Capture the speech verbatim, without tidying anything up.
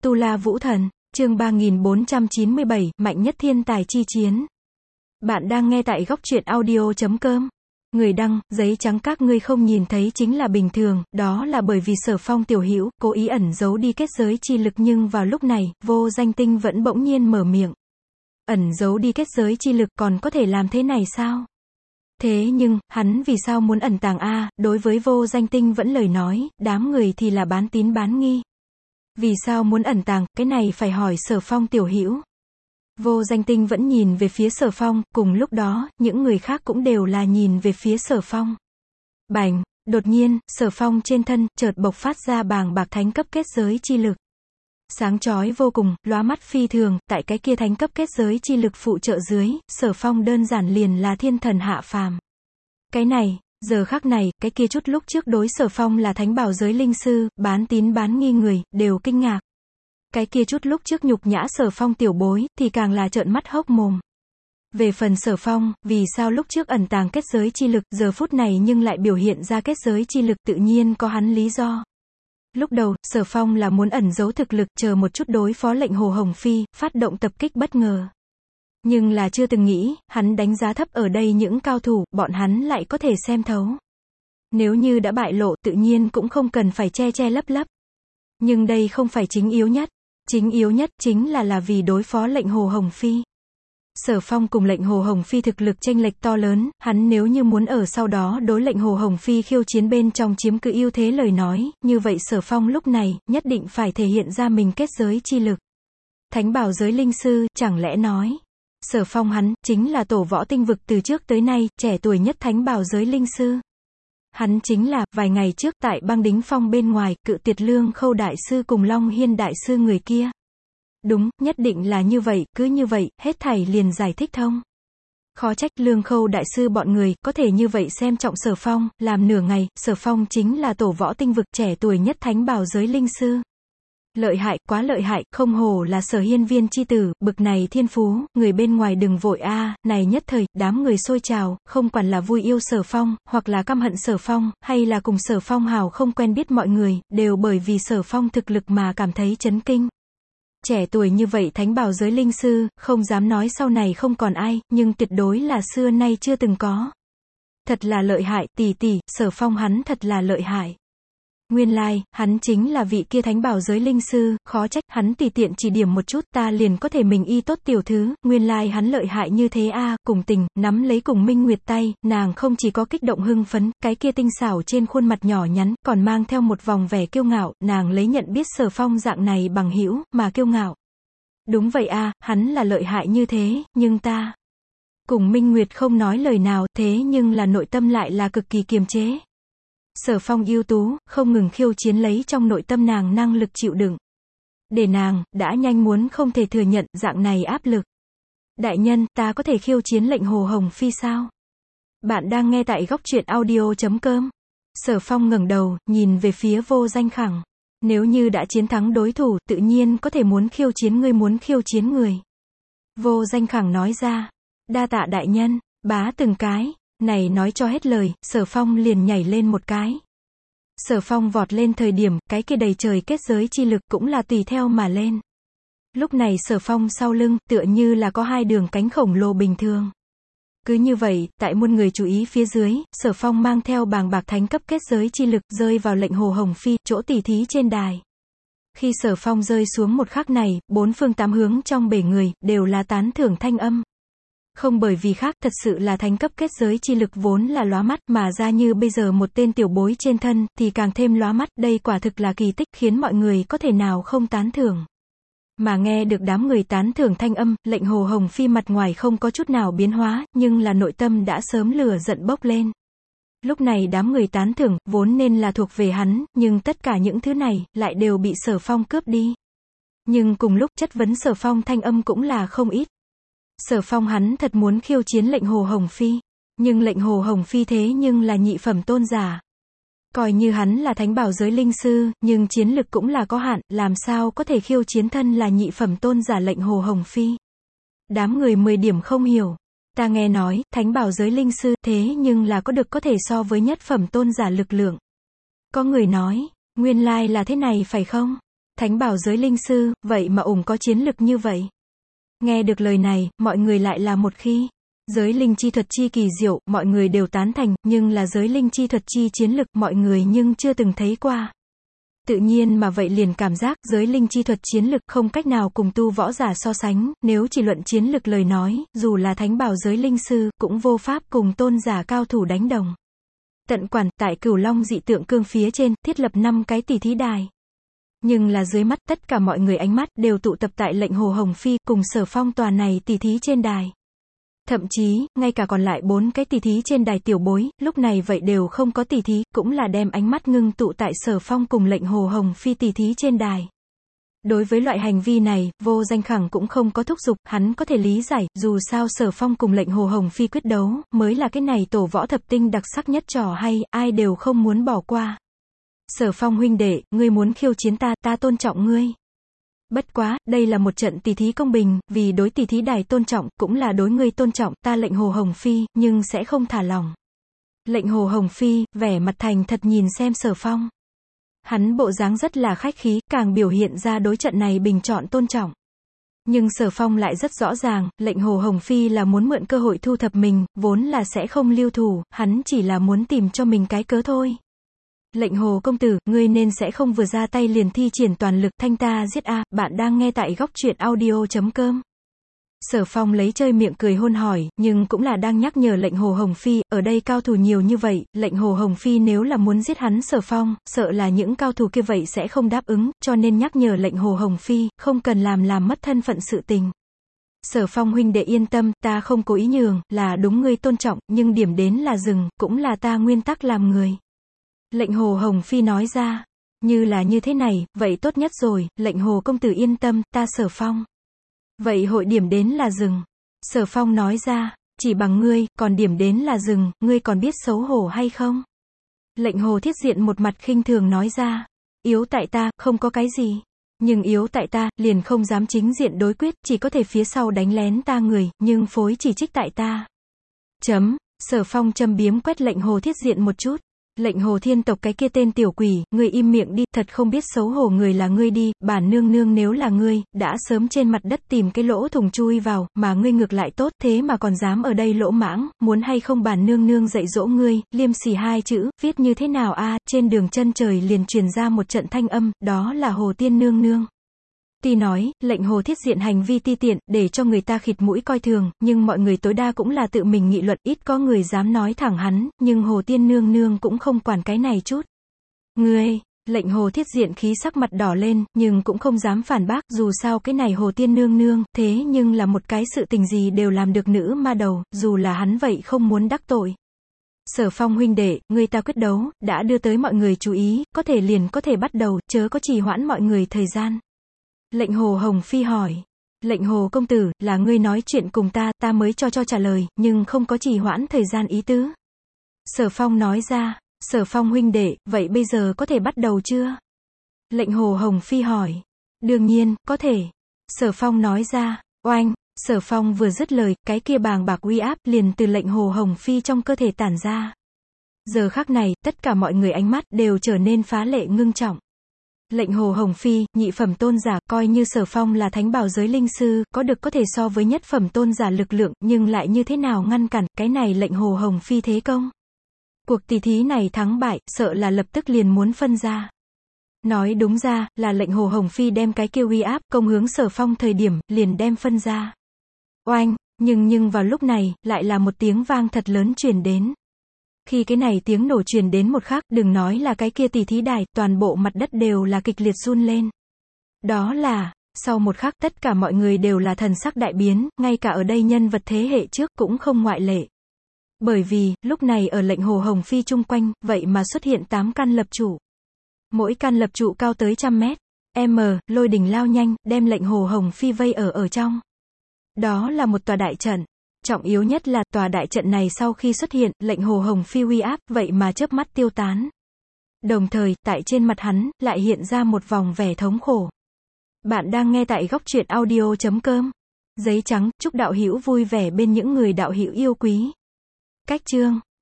Tu La Vũ Thần, chương ba nghìn bốn trăm chín mươi bảy, mạnh nhất thiên tài chi chiến. Bạn đang nghe tại góc truyện audio chấm com. Người đăng, giấy trắng các ngươi không nhìn thấy chính là bình thường, đó là bởi vì Sở Phong tiểu hữu cố ý ẩn giấu đi kết giới chi lực, nhưng vào lúc này, Vô Danh Tinh vẫn bỗng nhiên mở miệng. Ẩn giấu đi kết giới chi lực còn có thể làm thế này sao? Thế nhưng, hắn vì sao muốn ẩn tàng a? Đối với Vô Danh Tinh vẫn lời nói, đám người thì là bán tín bán nghi. Vì sao muốn ẩn tàng, cái này phải hỏi Sở Phong tiểu hữu. Vô Danh Tinh vẫn nhìn về phía Sở Phong, cùng lúc đó, những người khác cũng đều là nhìn về phía Sở Phong. Bành, đột nhiên, Sở Phong trên thân, chợt bộc phát ra bàng bạc thánh cấp kết giới chi lực. Sáng chói vô cùng, lóa mắt phi thường, tại cái kia thánh cấp kết giới chi lực phụ trợ dưới, Sở Phong đơn giản liền là thiên thần hạ phàm. Cái này, giờ khắc này, cái kia chút lúc trước đối Sở Phong là thánh bảo giới linh sư, bán tín bán nghi người, đều kinh ngạc. Cái kia chút lúc trước nhục nhã Sở Phong tiểu bối, thì càng là trợn mắt hốc mồm. Về phần Sở Phong, vì sao lúc trước ẩn tàng kết giới chi lực, giờ phút này nhưng lại biểu hiện ra kết giới chi lực, tự nhiên có hắn lý do. Lúc đầu, Sở Phong là muốn ẩn giấu thực lực, chờ một chút đối phó lệnh Hồ Hồng Phi, phát động tập kích bất ngờ. Nhưng là chưa từng nghĩ, hắn đánh giá thấp ở đây những cao thủ, bọn hắn lại có thể xem thấu. Nếu như đã bại lộ, tự nhiên cũng không cần phải che che lấp lấp. Nhưng đây không phải chính yếu nhất. Chính yếu nhất chính là là vì đối phó lệnh Hồ Hồng Phi. Sở Phong cùng lệnh Hồ Hồng Phi thực lực chênh lệch to lớn, hắn nếu như muốn ở sau đó đối lệnh Hồ Hồng Phi khiêu chiến bên trong chiếm cứ ưu thế lời nói, như vậy Sở Phong lúc này, nhất định phải thể hiện ra mình kết giới chi lực. Thánh bảo giới linh sư, chẳng lẽ nói, Sở Phong hắn, chính là tổ võ tinh vực từ trước tới nay, trẻ tuổi nhất thánh bảo giới linh sư. Hắn chính là, vài ngày trước tại băng đính phong bên ngoài, cự tuyệt Lương Khâu đại sư cùng Long Hiên đại sư người kia. Đúng, nhất định là như vậy, cứ như vậy, hết thảy liền giải thích thông. Khó trách Lương Khâu đại sư bọn người, có thể như vậy xem trọng Sở Phong, làm nửa ngày, Sở Phong chính là tổ võ tinh vực trẻ tuổi nhất thánh bảo giới linh sư. Lợi hại, quá lợi hại, không hổ là Sở hiên viên chi tử, bực này thiên phú, người bên ngoài đừng vội a. À, này nhất thời, đám người xôi trào, không quản là vui yêu Sở Phong, hoặc là căm hận Sở Phong, hay là cùng Sở Phong hào không quen biết mọi người, đều bởi vì Sở Phong thực lực mà cảm thấy chấn kinh. Trẻ tuổi như vậy thánh bảo giới linh sư, không dám nói sau này không còn ai, nhưng tuyệt đối là xưa nay chưa từng có. Thật là lợi hại, tỷ tỷ, Sở Phong hắn thật là lợi hại. Nguyên lai, like, hắn chính là vị kia thánh bảo giới linh sư, khó trách, hắn tùy tiện chỉ điểm một chút ta liền có thể mình y tốt tiểu thứ, nguyên lai like, hắn lợi hại như thế a. À, cùng tình, nắm lấy cùng Minh Nguyệt tay, nàng không chỉ có kích động hưng phấn, cái kia tinh xảo trên khuôn mặt nhỏ nhắn, còn mang theo một vòng vẻ kiêu ngạo, nàng lấy nhận biết Sở Phong dạng này bằng hữu, mà kiêu ngạo. Đúng vậy a, à, hắn là lợi hại như thế, nhưng ta... Cùng Minh Nguyệt không nói lời nào, thế nhưng là nội tâm lại là cực kỳ kiềm chế. Sở Phong ưu tú, không ngừng khiêu chiến lấy trong nội tâm nàng năng lực chịu đựng. Để nàng, đã nhanh muốn không thể thừa nhận dạng này áp lực. Đại nhân, ta có thể khiêu chiến lệnh Hồ Hồng Phi sao? Bạn đang nghe tại góc truyện audio chấm com. Sở Phong ngẩng đầu, nhìn về phía Vô Danh Khẳng. Nếu như đã chiến thắng đối thủ, tự nhiên có thể muốn khiêu chiến người muốn khiêu chiến người. Vô Danh Khẳng nói ra. Đa tạ đại nhân, bá từng cái. Này nói cho hết lời, Sở Phong liền nhảy lên một cái. Sở Phong vọt lên thời điểm, cái kia đầy trời kết giới chi lực cũng là tùy theo mà lên. Lúc này Sở Phong sau lưng, tựa như là có hai đường cánh khổng lồ bình thường. Cứ như vậy, tại muôn người chú ý phía dưới, Sở Phong mang theo bàng bạc thánh cấp kết giới chi lực rơi vào lệnh Hồ Hồng Phi, chỗ tỉ thí trên đài. Khi Sở Phong rơi xuống một khắc này, bốn phương tám hướng trong bể người, đều là tán thưởng thanh âm. Không bởi vì khác, thật sự là thánh cấp kết giới chi lực vốn là lóa mắt, mà ra như bây giờ một tên tiểu bối trên thân, thì càng thêm lóa mắt, đây quả thực là kỳ tích, khiến mọi người có thể nào không tán thưởng. Mà nghe được đám người tán thưởng thanh âm, lệnh Hồ Hồng Phi mặt ngoài không có chút nào biến hóa, nhưng là nội tâm đã sớm lửa giận bốc lên. Lúc này đám người tán thưởng, vốn nên là thuộc về hắn, nhưng tất cả những thứ này, lại đều bị Sở Phong cướp đi. Nhưng cùng lúc chất vấn Sở Phong thanh âm cũng là không ít. Sở Phong hắn thật muốn khiêu chiến lệnh Hồ Hồng Phi, nhưng lệnh Hồ Hồng Phi thế nhưng là nhị phẩm tôn giả. Coi như hắn là thánh bảo giới linh sư, nhưng chiến lực cũng là có hạn, làm sao có thể khiêu chiến thân là nhị phẩm tôn giả lệnh Hồ Hồng Phi. Đám người mười điểm không hiểu. Ta nghe nói, thánh bảo giới linh sư, thế nhưng là có được có thể so với nhất phẩm tôn giả lực lượng. Có người nói, nguyên lai là thế này phải không? Thánh bảo giới linh sư, vậy mà ủng có chiến lực như vậy. Nghe được lời này, mọi người lại là một khi. Giới linh chi thuật chi kỳ diệu, mọi người đều tán thành, nhưng là giới linh chi thuật chi chiến lực, mọi người nhưng chưa từng thấy qua. Tự nhiên mà vậy liền cảm giác, giới linh chi thuật chiến lực không cách nào cùng tu võ giả so sánh, nếu chỉ luận chiến lực lời nói, dù là thánh bảo giới linh sư, cũng vô pháp cùng tôn giả cao thủ đánh đồng. Tận quản, tại Cửu Long dị tượng cương phía trên, thiết lập năm cái tỷ thí đài. Nhưng là dưới mắt, tất cả mọi người ánh mắt, đều tụ tập tại lệnh Hồ Hồng Phi, cùng Sở Phong tòa này tỷ thí trên đài. Thậm chí, ngay cả còn lại bốn cái tỷ thí trên đài tiểu bối, lúc này vậy đều không có tỷ thí, cũng là đem ánh mắt ngưng tụ tại Sở Phong cùng lệnh Hồ Hồng Phi tỷ thí trên đài. Đối với loại hành vi này, Vô Danh Khẳng cũng không có thúc giục, hắn có thể lý giải, dù sao Sở Phong cùng lệnh Hồ Hồng Phi quyết đấu, mới là cái này tổ võ thập tinh đặc sắc nhất trò hay, ai đều không muốn bỏ qua. Sở Phong huynh đệ, ngươi muốn khiêu chiến ta, ta tôn trọng ngươi. Bất quá, đây là một trận tỷ thí công bình, vì đối tỷ thí đài tôn trọng, cũng là đối ngươi tôn trọng, ta lệnh Hồ Hồng Phi, nhưng sẽ không thả lỏng. Lệnh Hồ Hồng Phi, vẻ mặt thành thật nhìn xem Sở Phong. Hắn bộ dáng rất là khách khí, càng biểu hiện ra đối trận này bình chọn tôn trọng. Nhưng Sở Phong lại rất rõ ràng, lệnh Hồ Hồng Phi là muốn mượn cơ hội thu thập mình, vốn là sẽ không lưu thủ, hắn chỉ là muốn tìm cho mình cái cớ thôi. Lệnh Hồ công tử, ngươi nên sẽ không vừa ra tay liền thi triển toàn lực, thanh ta giết a, bạn đang nghe tại góc truyện audio chấm com. Sở Phong lấy chơi miệng cười hôn hỏi, nhưng cũng là đang nhắc nhở lệnh Hồ Hồng Phi, ở đây cao thủ nhiều như vậy, lệnh Hồ Hồng Phi nếu là muốn giết hắn Sở Phong, sợ là những cao thủ kia vậy sẽ không đáp ứng, cho nên nhắc nhở lệnh Hồ Hồng Phi, không cần làm làm mất thân phận sự tình. Sở Phong huynh đệ yên tâm, ta không cố ý nhường, là đúng ngươi tôn trọng, nhưng điểm đến là dừng, cũng là ta nguyên tắc làm người. Lệnh Hồ Hồng Phi nói ra, như là như thế này, vậy tốt nhất rồi, lệnh Hồ công tử yên tâm, ta Sở Phong. Vậy hội điểm đến là dừng. Sở Phong nói ra, chỉ bằng ngươi, còn điểm đến là dừng, ngươi còn biết xấu hổ hay không? Lệnh Hồ Thiết Diện một mặt khinh thường nói ra, yếu tại ta, không có cái gì. Nhưng yếu tại ta, liền không dám chính diện đối quyết, chỉ có thể phía sau đánh lén ta người, nhưng phối chỉ trích tại ta. Chấm, Sở Phong châm biếm quét lệnh Hồ Thiết Diện một chút. Lệnh Hồ Thiên tộc cái kia tên tiểu quỷ, ngươi im miệng đi, thật không biết xấu hổ người là ngươi đi, bản nương nương nếu là ngươi, đã sớm trên mặt đất tìm cái lỗ thủng chui vào, mà ngươi ngược lại tốt, thế mà còn dám ở đây lỗ mãng, muốn hay không bản nương nương dạy dỗ ngươi, liêm sỉ hai chữ, viết như thế nào a? Trên đường chân trời liền truyền ra một trận thanh âm, đó là Hồ Tiên nương nương. Tuy nói, lệnh Hồ Thiết Diện hành vi ti tiện, để cho người ta khịt mũi coi thường, nhưng mọi người tối đa cũng là tự mình nghị luận, ít có người dám nói thẳng hắn, nhưng Hồ Tiên nương nương cũng không quản cái này chút. Ngươi, lệnh Hồ Thiết Diện khí sắc mặt đỏ lên, nhưng cũng không dám phản bác, dù sao cái này Hồ Tiên nương nương, thế nhưng là một cái sự tình gì đều làm được nữ ma đầu, dù là hắn vậy không muốn đắc tội. Sở Phong huynh đệ, người ta quyết đấu, đã đưa tới mọi người chú ý, có thể liền có thể bắt đầu, chớ có trì hoãn mọi người thời gian. Lệnh Hồ Hồng Phi hỏi, lệnh Hồ công tử, là ngươi nói chuyện cùng ta, ta mới cho cho trả lời, nhưng không có trì hoãn thời gian ý tứ. Sở Phong nói ra, Sở Phong huynh đệ, vậy bây giờ có thể bắt đầu chưa? Lệnh Hồ Hồng Phi hỏi, đương nhiên, có thể. Sở Phong nói ra, oanh, Sở Phong vừa dứt lời, cái kia bàng bạc uy áp liền từ lệnh Hồ Hồng Phi trong cơ thể tản ra. Giờ khắc này, tất cả mọi người ánh mắt đều trở nên phá lệ ngưng trọng. Lệnh Hồ Hồng Phi, nhị phẩm tôn giả, coi như Sở Phong là thánh bảo giới linh sư, có được có thể so với nhất phẩm tôn giả lực lượng, nhưng lại như thế nào ngăn cản, cái này lệnh Hồ Hồng Phi thế công. Cuộc tỷ thí này thắng bại, sợ là lập tức liền muốn phân ra. Nói đúng ra, là lệnh Hồ Hồng Phi đem cái kia uy áp, công hướng Sở Phong thời điểm, liền đem phân ra. Oanh, nhưng nhưng vào lúc này, lại là một tiếng vang thật lớn truyền đến. Khi cái này tiếng nổ truyền đến một khắc, đừng nói là cái kia tỷ thí đài, toàn bộ mặt đất đều là kịch liệt run lên. Đó là, sau một khắc tất cả mọi người đều là thần sắc đại biến, ngay cả ở đây nhân vật thế hệ trước cũng không ngoại lệ. Bởi vì, lúc này ở lệnh Hồ Hồng Phi chung quanh, vậy mà xuất hiện tám căn lập trụ. Mỗi căn lập trụ cao tới trăm mét. M, lôi đỉnh lao nhanh, đem lệnh Hồ Hồng Phi vây ở ở trong. Đó là một tòa đại trận. Trọng yếu nhất là, tòa đại trận này sau khi xuất hiện, lệnh Hồ Hồng Phi uy áp, vậy mà chớp mắt tiêu tán. Đồng thời, tại trên mặt hắn, lại hiện ra một vòng vẻ thống khổ. Bạn đang nghe tại góc truyện audio chấm com. Giấy trắng, chúc đạo hữu vui vẻ bên những người đạo hữu yêu quý. Cách chương.